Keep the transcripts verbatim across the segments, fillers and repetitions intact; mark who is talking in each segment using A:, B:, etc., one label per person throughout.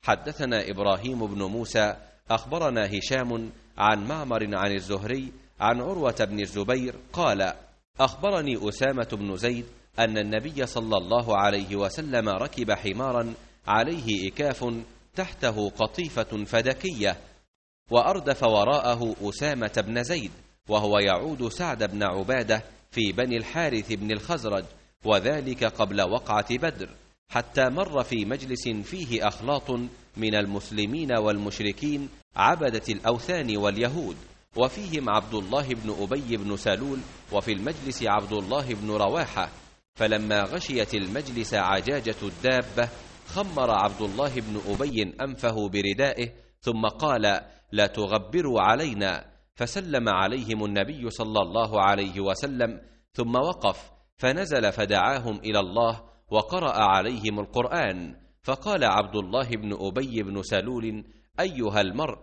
A: حدثنا إبراهيم بن موسى أخبرنا هشام عن معمر عن الزهري عن عروة بن الزبير قال: أخبرني أسامة بن زيد أن النبي صلى الله عليه وسلم ركب حمارا عليه إكاف تحته قطيفة فدكية، وأردف وراءه أسامة بن زيد وهو يعود سعد بن عبادة في بني الحارث بن الخزرج، وذلك قبل وقعة بدر، حتى مر في مجلس فيه أخلاط من المسلمين والمشركين عبدة الأوثان واليهود، وفيهم عبد الله بن أبي بن سلول، وفي المجلس عبد الله بن رواحة. فلما غشيت المجلس عجاجة الدابة خمر عبد الله بن أبي أنفه بردائه ثم قال: لا تغبروا علينا. فسلم عليهم النبي صلى الله عليه وسلم ثم وقف فنزل فدعاهم إلى الله وقرأ عليهم القرآن. فقال عبد الله بن أبي بن سلول: أيها المرء،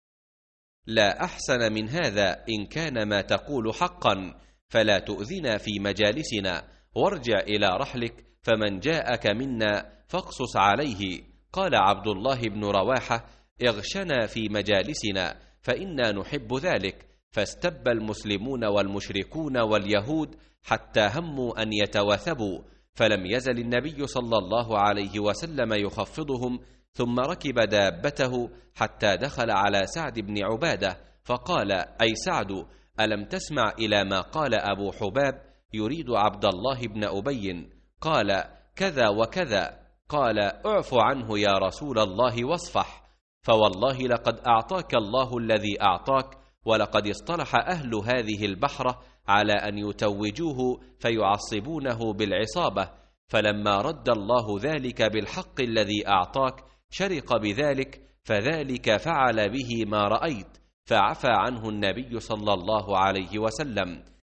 A: لا أحسن من هذا إن كان ما تقول حقا، فلا تؤذنا في مجالسنا، وارجع إلى رحلك، فمن جاءك منا فاقصص عليه. قال عبد الله بن رواحة: اغشنا في مجالسنا فإنا نحب ذلك. فاستب المسلمون والمشركون واليهود حتى هموا أن يتواثبوا، فلم يزل النبي صلى الله عليه وسلم يخفضهم، ثم ركب دابته حتى دخل على سعد بن عبادة فقال: أي سعد، ألم تسمع إلى ما قال أبو حباب يريد عبد الله بن أبي؟ قال: كذا وكذا. قال: اعف عنه يا رسول الله واصفح، فوالله لقد أعطاك الله الذي أعطاك، ولقد اصطلح أهل هذه البحرة على أن يتوجوه فيعصبونه بالعصابة، فلما رد الله ذلك بالحق الذي أعطاك شرق بذلك، فذلك فعل به ما رأيت. فعفى عنه النبي صلى الله عليه وسلم.